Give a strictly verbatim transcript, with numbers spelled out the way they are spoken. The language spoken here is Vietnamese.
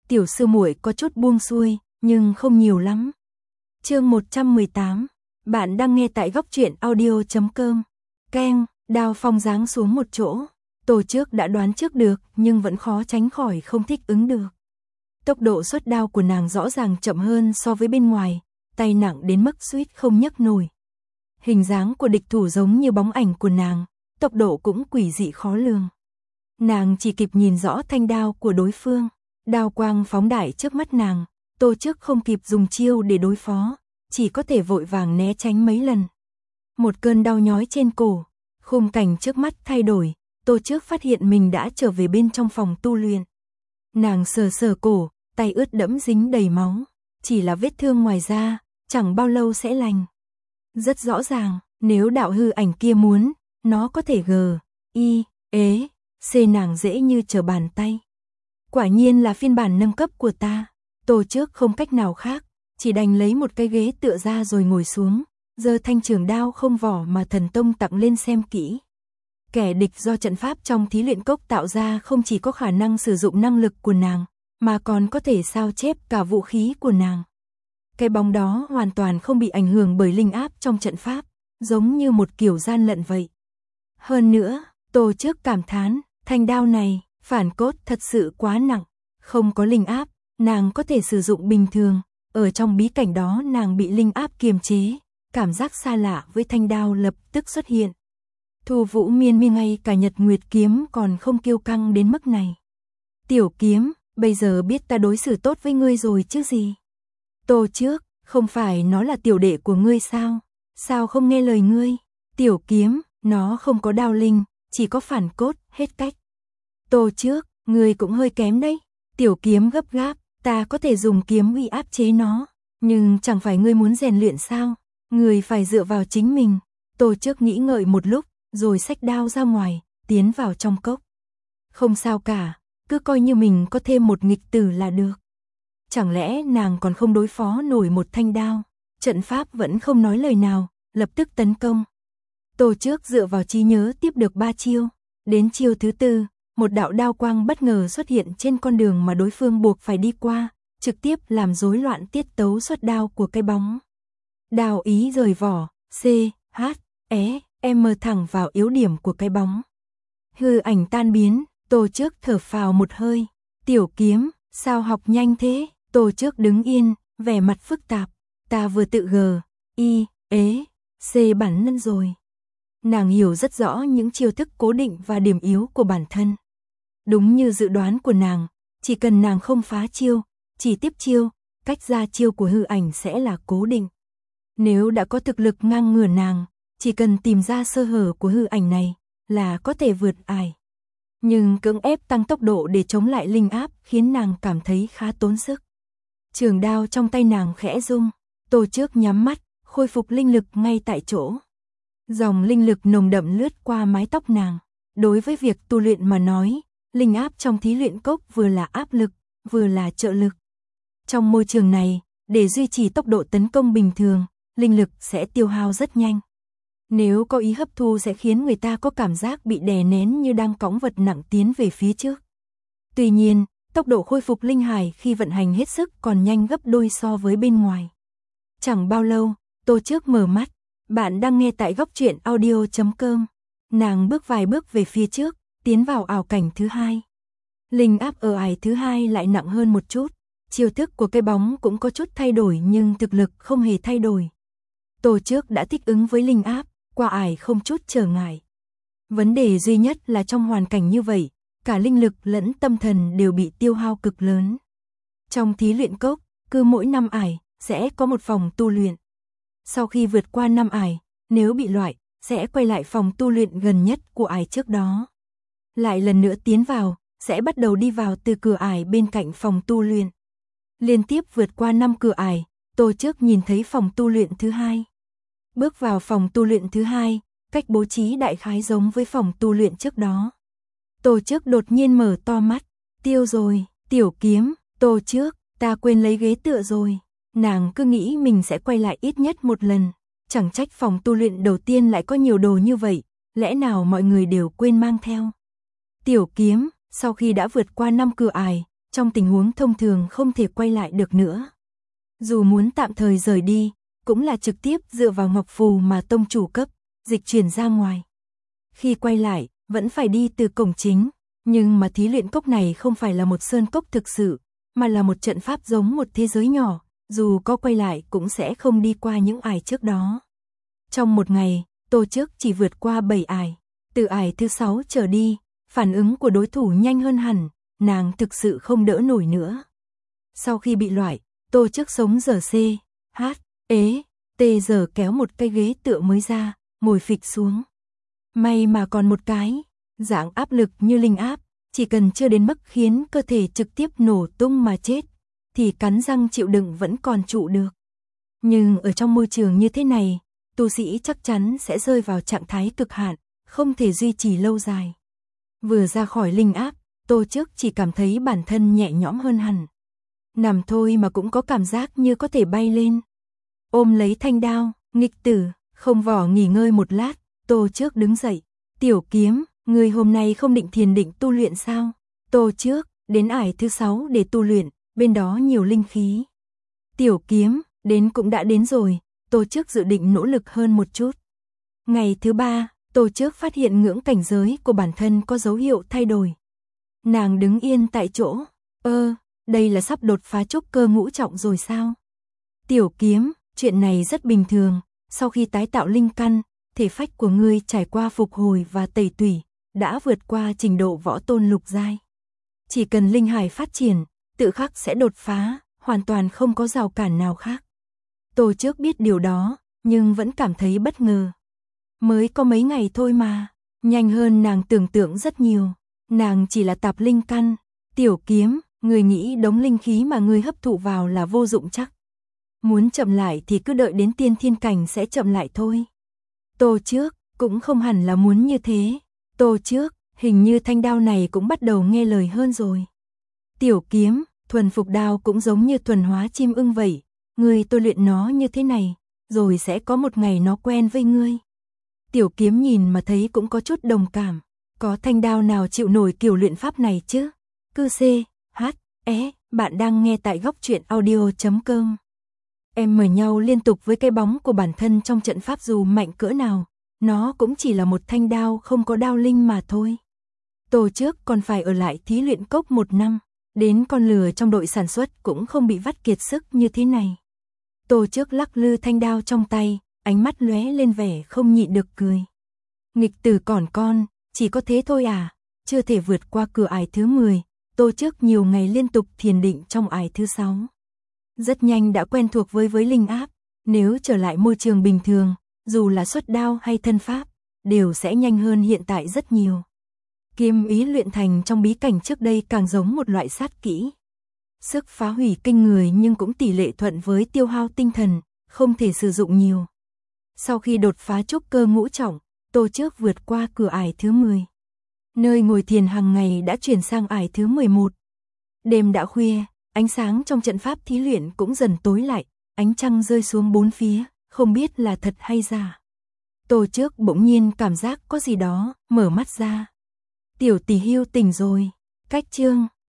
tiểu sư muội có chút buông xuôi, nhưng không nhiều lắm. Chương một trăm mười tám, bạn đang nghe tại góc truyện audio chấm com. Keng, đao phong giáng xuống một chỗ. Tô Trước đã đoán trước được, nhưng vẫn khó tránh khỏi không thích ứng được. Tốc độ xuất đao của nàng rõ ràng chậm hơn so với bên ngoài, tay nặng đến mức suýt không nhấc nổi. Hình dáng của địch thủ giống như bóng ảnh của nàng, tốc độ cũng quỷ dị khó lường. Nàng chỉ kịp nhìn rõ thanh đao của đối phương, đao quang phóng đại trước mắt nàng, Tô Trước không kịp dùng chiêu để đối phó, chỉ có thể vội vàng né tránh mấy lần. Một cơn đau nhói trên cổ, khung cảnh trước mắt thay đổi, Tô Trước phát hiện mình đã trở về bên trong phòng tu luyện. Nàng sờ sờ cổ, tay ướt đẫm dính đầy máu, chỉ là vết thương ngoài da, chẳng bao lâu sẽ lành. Rất rõ ràng, nếu đạo hư ảnh kia muốn, nó có thể gờ, y, ế, xê nàng dễ như trở bàn tay. Quả nhiên là phiên bản nâng cấp của ta. Tô Trước không cách nào khác, chỉ đành lấy một cái ghế tựa ra rồi ngồi xuống, giơ thanh trường đao không vỏ mà thần tông tặng lên xem kỹ. Kẻ địch do trận pháp trong thí luyện cốc tạo ra không chỉ có khả năng sử dụng năng lực của nàng, mà còn có thể sao chép cả vũ khí của nàng. Cái bóng đó hoàn toàn không bị ảnh hưởng bởi linh áp trong trận pháp, giống như một kiểu gian lận vậy. Hơn nữa, Tô Trước cảm thán, thanh đao này, phản cốt thật sự quá nặng, không có linh áp, nàng có thể sử dụng bình thường, ở trong bí cảnh đó nàng bị linh áp kiềm chế, cảm giác xa lạ với thanh đao lập tức xuất hiện. Thu Vũ Miên Mi ngay cả Nhật Nguyệt kiếm còn không kiêu căng đến mức này. Tiểu kiếm, bây giờ biết ta đối xử tốt với ngươi rồi chứ gì? Tô Trước, không phải nó là tiểu đệ của ngươi sao? Sao không nghe lời ngươi? Tiểu kiếm, nó không có đao linh, chỉ có phản cốt, hết cách. Tô Trước, ngươi cũng hơi kém đấy. Tiểu kiếm gấp gáp, ta có thể dùng kiếm uy áp chế nó, nhưng chẳng phải ngươi muốn rèn luyện sao? Ngươi phải dựa vào chính mình. Tô Trước nghĩ ngợi một lúc, rồi xách đao ra ngoài, tiến vào trong cốc. Không sao cả, cứ coi như mình có thêm một nghịch tử là được. Chẳng lẽ nàng còn không đối phó nổi một thanh đao? Trận pháp vẫn không nói lời nào, lập tức tấn công. Tô Trước dựa vào trí nhớ tiếp được ba chiêu. Đến chiêu thứ tư, một đạo đao quang bất ngờ xuất hiện trên con đường mà đối phương buộc phải đi qua, trực tiếp làm rối loạn tiết tấu xuất đao của cái bóng. Đao ý rời vỏ, C, H, E, M thẳng vào yếu điểm của cái bóng. Hư ảnh tan biến, Tô Trước thở phào một hơi. Tiểu kiếm, sao học nhanh thế? Tô Trước đứng yên, vẻ mặt phức tạp. Ta vừa tự gờ, y, ế, c bản nhân rồi. Nàng hiểu rất rõ những chiêu thức cố định và điểm yếu của bản thân. Đúng như dự đoán của nàng, chỉ cần nàng không phá chiêu, chỉ tiếp chiêu, cách ra chiêu của hư ảnh sẽ là cố định. Nếu đã có thực lực ngang ngửa nàng, chỉ cần tìm ra sơ hở của hư ảnh này là có thể vượt ải. Nhưng cưỡng ép tăng tốc độ để chống lại linh áp khiến nàng cảm thấy khá tốn sức. Trường đao trong tay nàng khẽ rung, Tô Trước nhắm mắt, khôi phục linh lực ngay tại chỗ. Dòng linh lực nồng đậm lướt qua mái tóc nàng. Đối với việc tu luyện mà nói, linh áp trong thí luyện cốc vừa là áp lực, vừa là trợ lực. Trong môi trường này, để duy trì tốc độ tấn công bình thường, linh lực sẽ tiêu hao rất nhanh. Nếu có ý hấp thu sẽ khiến người ta có cảm giác bị đè nén như đang cõng vật nặng tiến về phía trước. Tuy nhiên, tốc độ khôi phục linh hải khi vận hành hết sức còn nhanh gấp đôi so với bên ngoài. Chẳng bao lâu, Tô Trước mở mắt, bạn đang nghe tại góc truyện audio chấm com. Nàng bước vài bước về phía trước, tiến vào ảo cảnh thứ hai. Linh áp ở ải thứ hai lại nặng hơn một chút, chiêu thức của cái bóng cũng có chút thay đổi nhưng thực lực không hề thay đổi. Tô Trước đã thích ứng với linh áp, qua ải không chút trở ngại. Vấn đề duy nhất là trong hoàn cảnh như vậy, cả linh lực lẫn tâm thần đều bị tiêu hao cực lớn. Trong thí luyện cốc, cứ mỗi năm ải, sẽ có một phòng tu luyện. Sau khi vượt qua năm ải, nếu bị loại, sẽ quay lại phòng tu luyện gần nhất của ải trước đó. Lại lần nữa tiến vào, sẽ bắt đầu đi vào từ cửa ải bên cạnh phòng tu luyện. Liên tiếp vượt qua năm cửa ải, Tô Trước nhìn thấy phòng tu luyện thứ hai. Bước vào phòng tu luyện thứ hai, cách bố trí đại khái giống với phòng tu luyện trước đó. Tô Trước đột nhiên mở to mắt, tiêu rồi, tiểu kiếm, Tô Trước, ta quên lấy ghế tựa rồi. Nàng cứ nghĩ mình sẽ quay lại ít nhất một lần, chẳng trách phòng tu luyện đầu tiên lại có nhiều đồ như vậy, lẽ nào mọi người đều quên mang theo. Tiểu kiếm, sau khi đã vượt qua năm cửa ải, trong tình huống thông thường không thể quay lại được nữa. Dù muốn tạm thời rời đi, cũng là trực tiếp dựa vào ngọc phù mà tông chủ cấp, dịch chuyển ra ngoài. Khi quay lại, vẫn phải đi từ cổng chính, nhưng mà thí luyện cốc này không phải là một sơn cốc thực sự, mà là một trận pháp giống một thế giới nhỏ, dù có quay lại cũng sẽ không đi qua những ải trước đó. Trong một ngày, Tô Trước chỉ vượt qua bảy ải, từ ải thứ sáu trở đi, phản ứng của đối thủ nhanh hơn hẳn, nàng thực sự không đỡ nổi nữa. Sau khi bị loại, Tô Trước sống giờ C, H, ế, T giờ kéo một cây ghế tựa mới ra, ngồi phịch xuống. May mà còn một cái, dạng áp lực như linh áp, chỉ cần chưa đến mức khiến cơ thể trực tiếp nổ tung mà chết, thì cắn răng chịu đựng vẫn còn trụ được. Nhưng ở trong môi trường như thế này, tu sĩ chắc chắn sẽ rơi vào trạng thái cực hạn, không thể duy trì lâu dài. Vừa ra khỏi linh áp, Tô Trước chỉ cảm thấy bản thân nhẹ nhõm hơn hẳn. Nằm thôi mà cũng có cảm giác như có thể bay lên. Ôm lấy thanh đao, nghịch tử, không vỏ nghỉ ngơi một lát, Tô Trước đứng dậy. Tiểu Kiếm, người hôm nay không định thiền định tu luyện sao? Tô Trước, đến ải thứ sáu để tu luyện, bên đó nhiều linh khí. Tiểu Kiếm, đến cũng đã đến rồi, Tô Trước dự định nỗ lực hơn một chút. Ngày thứ ba, Tô Trước phát hiện ngưỡng cảnh giới của bản thân có dấu hiệu thay đổi. Nàng đứng yên tại chỗ, ơ, đây là sắp đột phá trúc cơ ngũ trọng rồi sao? Tiểu Kiếm, chuyện này rất bình thường, sau khi tái tạo linh căn, thể phách của ngươi trải qua phục hồi và tẩy tủy, đã vượt qua trình độ võ tôn lục giai. Chỉ cần linh hải phát triển, tự khắc sẽ đột phá, hoàn toàn không có rào cản nào khác. Tô Trước biết điều đó, nhưng vẫn cảm thấy bất ngờ. Mới có mấy ngày thôi mà, nhanh hơn nàng tưởng tượng rất nhiều. Nàng chỉ là tạp linh căn, Tiểu Kiếm, người nghĩ đống linh khí mà ngươi hấp thụ vào là vô dụng chắc. Muốn chậm lại thì cứ đợi đến tiên thiên cảnh sẽ chậm lại thôi. Tô Trước, cũng không hẳn là muốn như thế. Tô Trước, hình như thanh đao này cũng bắt đầu nghe lời hơn rồi. Tiểu Kiếm, thuần phục đao cũng giống như thuần hóa chim ưng vậy. Ngươi tôi luyện nó như thế này, rồi sẽ có một ngày nó quen với ngươi. Tiểu Kiếm nhìn mà thấy cũng có chút đồng cảm. Có thanh đao nào chịu nổi kiểu luyện pháp này chứ? Cư C, H, E, bạn đang nghe tại góc truyện audio chấm com. Em mở nhau liên tục với cái bóng của bản thân trong trận pháp dù mạnh cỡ nào, nó cũng chỉ là một thanh đao không có đao linh mà thôi. Tô Trước còn phải ở lại thí luyện cốc một năm, đến con lừa trong đội sản xuất cũng không bị vắt kiệt sức như thế này. Tô Trước lắc lư thanh đao trong tay, ánh mắt lóe lên vẻ không nhịn được cười. Nghịch tử còn con, chỉ có thế thôi à, chưa thể vượt qua cửa ải thứ mười, Tô Trước nhiều ngày liên tục thiền định trong ải thứ sáu. Rất nhanh đã quen thuộc với với linh áp, nếu trở lại môi trường bình thường, dù là xuất đao hay thân pháp, đều sẽ nhanh hơn hiện tại rất nhiều. Kiếm ý luyện thành trong bí cảnh trước đây càng giống một loại sát kỹ. Sức phá hủy kinh người nhưng cũng tỷ lệ thuận với tiêu hao tinh thần, không thể sử dụng nhiều. Sau khi đột phá trúc cơ ngũ trọng, Tô Trước vượt qua cửa ải thứ mười. Nơi ngồi thiền hàng ngày đã chuyển sang ải thứ mười một. Đêm đã khuya, ánh sáng trong trận pháp thí luyện cũng dần tối lại, ánh trăng rơi xuống bốn phía, không biết là thật hay giả. Tô Trước bỗng nhiên cảm giác có gì đó, mở mắt ra. Tiểu Tỷ Hưu tỉnh rồi, cách chương